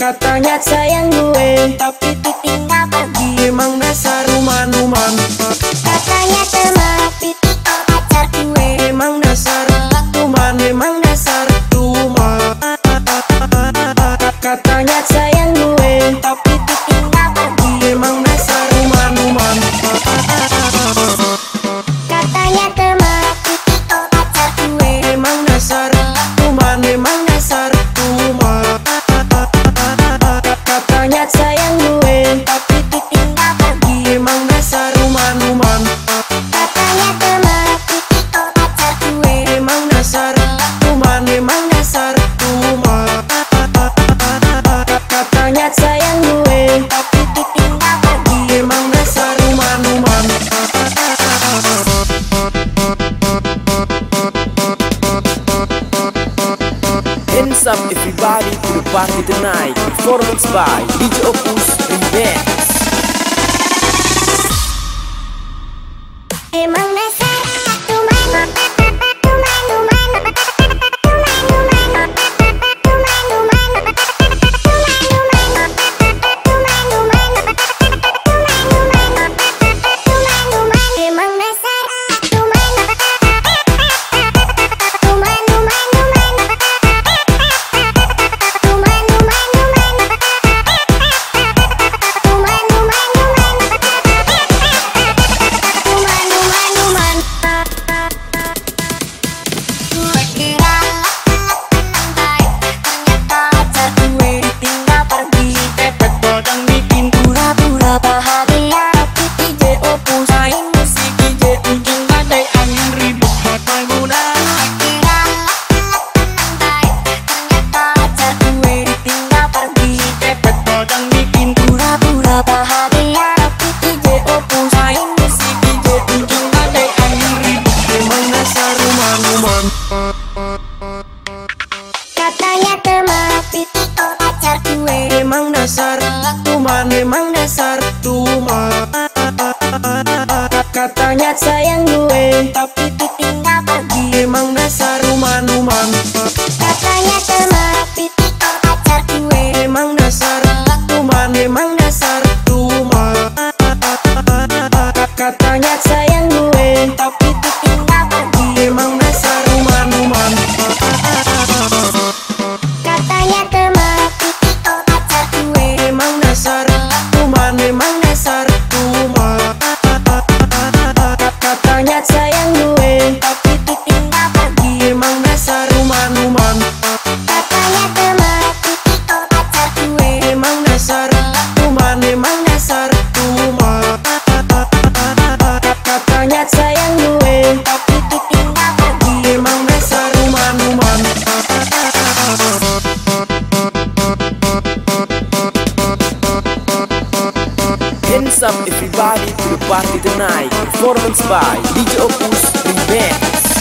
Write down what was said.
Katanya sayang gue, tapi ditinggal pergi. Emang dasar ruman-ruman. Katanya teman, tapi oh pacar gue. Emang dasar ruman, emang dasar ruman. Katanya sayang gue, tapi ditinggal pergi. Emang dasar ruman-ruman. Katanya teman, tapi oh pacar gue. Emang dasar ruman, emang dasar ruman. Katanya sayang gue, tapi ditinggal pergi. Emang dasar ruman-ruman. Katanya teman, tapi oh pacar gue. Emang dasar ruman, emang dasar ruman. Katanya sayang gue, tapi ditinggal pergi. Emang dasar ruman-ruman. Hands up everybody to the party tonight. Performance by DJ Opus Remix. Emang dasar katanya teman, tapi oh pacar gue. Emang dasar tuman, emang dasar tuman. Katanya sayang gue, tapi ditinggal pergi. Emang dasar ruman-ruman. Katanya teman, tapi oh pacar gue. Emang dasar tuman, emang dasar tuman. Katanya sayang gue, tapi ditinggal pergi. Emang dasar ruman-ruman. Katanya teman, tapi oh pacar gue. Emang dasar tuman, emang dasar tuman. Katanya sayang gue, tapi ditinggal pergi. Emang dasar ruman-ruman. Katanya teman, tapi oh pacar gue. Emang dasar tuman, emang dasar tuman. Katanya sayang gue, tapi ditinggal pergi. Emang dasar ruman-ruman. Hands up everybody to the party tonight. Performance by DJ Opus Remix.